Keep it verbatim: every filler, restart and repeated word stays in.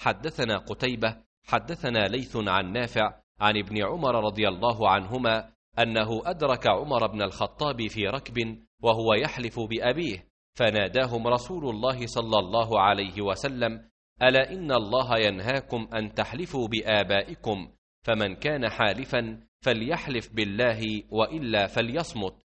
حدثنا قتيبة حدثنا ليث عن نافع عن ابن عمر رضي الله عنهما أنه أدرك عمر بن الخطاب في ركب وهو يحلف بأبيه، فناداهم رسول الله صلى الله عليه وسلم: ألا إن الله ينهاكم أن تحلفوا بآبائكم، فمن كان حالفا فليحلف بالله وإلا فليصمت.